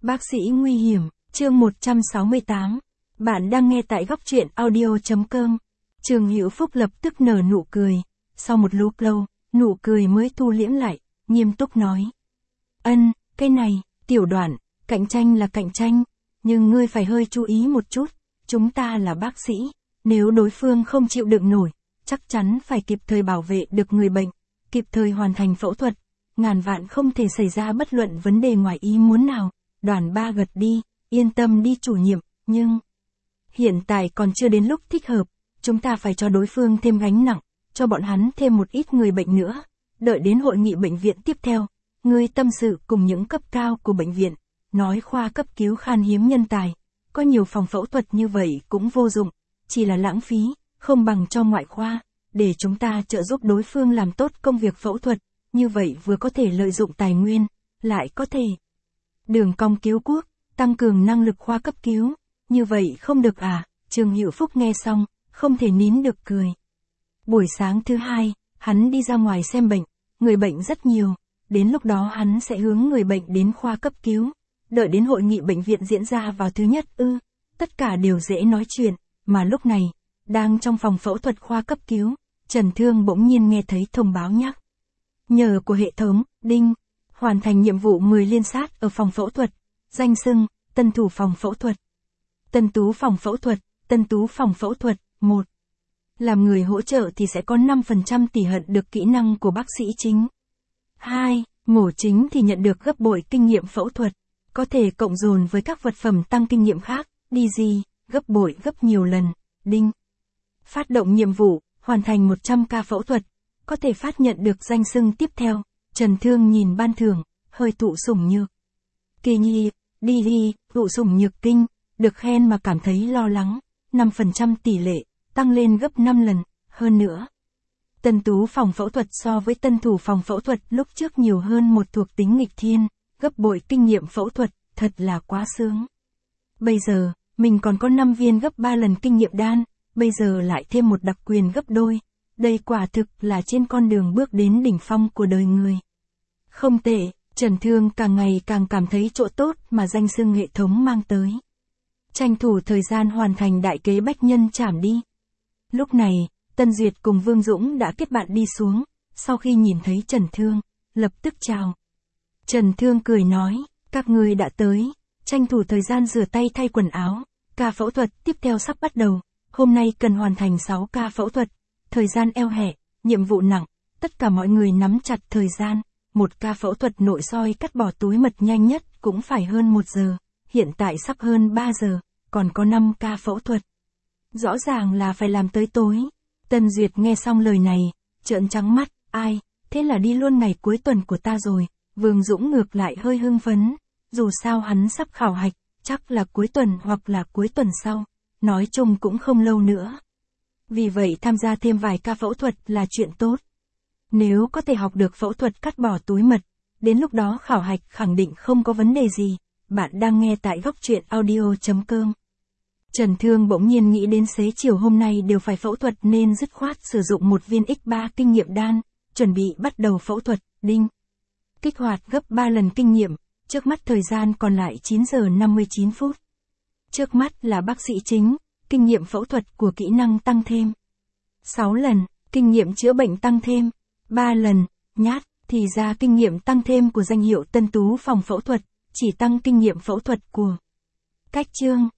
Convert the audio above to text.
Bác sĩ nguy hiểm, chương 168. Bạn đang nghe tại góc truyện audio.com. Trường Hữu Phúc lập tức nở nụ cười. Sau một lúc lâu, nụ cười mới thu liễm lại, nghiêm túc nói. Cái này, Tiểu Đoạn, cạnh tranh là cạnh tranh, nhưng ngươi phải hơi chú ý một chút. Chúng ta là bác sĩ, nếu đối phương không chịu đựng nổi, chắc chắn phải kịp thời bảo vệ được người bệnh, kịp thời hoàn thành phẫu thuật. Ngàn vạn không thể xảy ra bất luận vấn đề ngoài ý muốn nào. Đoàn ba gật đi, yên tâm đi chủ nhiệm, nhưng hiện tại còn chưa đến lúc thích hợp, chúng ta phải cho đối phương thêm gánh nặng, cho bọn hắn thêm một ít người bệnh nữa. Đợi đến hội nghị bệnh viện tiếp theo, ngươi tâm sự cùng những cấp cao của bệnh viện, nói khoa cấp cứu khan hiếm nhân tài, có nhiều phòng phẫu thuật như vậy cũng vô dụng, chỉ là lãng phí, không bằng cho ngoại khoa, để chúng ta trợ giúp đối phương làm tốt công việc phẫu thuật, như vậy vừa có thể lợi dụng tài nguyên, lại có thể đường cong cứu quốc, tăng cường năng lực khoa cấp cứu, như vậy không được à? Trường Hữu Phúc nghe xong, không thể nín được cười. Buổi sáng thứ hai, hắn đi ra ngoài xem bệnh, người bệnh rất nhiều, đến lúc đó hắn sẽ hướng người bệnh đến khoa cấp cứu, đợi đến hội nghị bệnh viện diễn ra vào thứ nhất tất cả đều dễ nói chuyện, mà lúc này, đang trong phòng phẫu thuật khoa cấp cứu, Trần Thương bỗng nhiên nghe thấy thông báo nhắc nhở của hệ thống, đinh, hoàn thành nhiệm vụ 10 liên sát ở phòng phẫu thuật, danh xưng, tân thủ phòng phẫu thuật, tân tú phòng phẫu thuật, tân tú phòng phẫu thuật, 1. Làm người hỗ trợ thì sẽ có 5% tỷ lệ được kỹ năng của bác sĩ chính. 2. Mổ chính thì nhận được gấp bội kinh nghiệm phẫu thuật, có thể cộng dồn với các vật phẩm tăng kinh nghiệm khác, đi gì, gấp bội gấp nhiều lần, đinh. Phát động nhiệm vụ, hoàn thành 100 ca phẫu thuật, có thể phát nhận được danh xưng tiếp theo. Trần Thương nhìn ban thưởng, hơi thụ sủng nhược kỳ nhi, đi, thụ sủng nhược kinh, được khen mà cảm thấy lo lắng, 5% tỷ lệ, tăng lên gấp 5 lần, hơn nữa. Tân tú phòng phẫu thuật so với tân thủ phòng phẫu thuật lúc trước nhiều hơn một thuộc tính nghịch thiên, gấp bội kinh nghiệm phẫu thuật, thật là quá sướng. Bây giờ, mình còn có 5 viên gấp 3 lần kinh nghiệm đan, bây giờ lại thêm một đặc quyền gấp đôi. Đây quả thực là trên con đường bước đến đỉnh phong của đời người. Không tệ, Trần Thương càng ngày càng cảm thấy chỗ tốt mà danh xưng hệ thống mang tới. Tranh thủ thời gian hoàn thành đại kế bách nhân chảm đi. Lúc này, Tân Duyệt cùng Vương Dũng đã kết bạn đi xuống, sau khi nhìn thấy Trần Thương, lập tức chào. Trần Thương cười nói, các ngươi đã tới, tranh thủ thời gian rửa tay thay quần áo, ca phẫu thuật tiếp theo sắp bắt đầu, hôm nay cần hoàn thành 6 ca phẫu thuật. Thời gian eo hẹp, nhiệm vụ nặng, tất cả mọi người nắm chặt thời gian, một ca phẫu thuật nội soi cắt bỏ túi mật nhanh nhất cũng phải hơn 1 giờ, hiện tại sắp hơn 3 giờ, còn có 5 ca phẫu thuật. Rõ ràng là phải làm tới tối. Tân Duyệt nghe xong lời này, trợn trắng mắt, ai, thế là đi luôn ngày cuối tuần của ta rồi. Vương Dũng ngược lại hơi hưng phấn, dù sao hắn sắp khảo hạch, chắc là cuối tuần hoặc là cuối tuần sau, nói chung cũng không lâu nữa. Vì vậy tham gia thêm vài ca phẫu thuật là chuyện tốt. Nếu có thể học được phẫu thuật cắt bỏ túi mật, đến lúc đó khảo hạch khẳng định không có vấn đề gì. Bạn đang nghe tại góc truyện audio.com. Trần Thương bỗng nhiên nghĩ đến xế chiều hôm nay đều phải phẫu thuật nên dứt khoát sử dụng một viên X3 kinh nghiệm đan, chuẩn bị bắt đầu phẫu thuật, đinh. Kích hoạt gấp 3 lần kinh nghiệm, trước mắt thời gian còn lại 9 giờ 59 phút. Trước mắt là bác sĩ chính. Kinh nghiệm phẫu thuật của kỹ năng tăng thêm 6 lần, kinh nghiệm chữa bệnh tăng thêm 3 lần, nhát, thì ra kinh nghiệm tăng thêm của danh hiệu tân tú phòng phẫu thuật, chỉ tăng kinh nghiệm phẫu thuật của cách chương.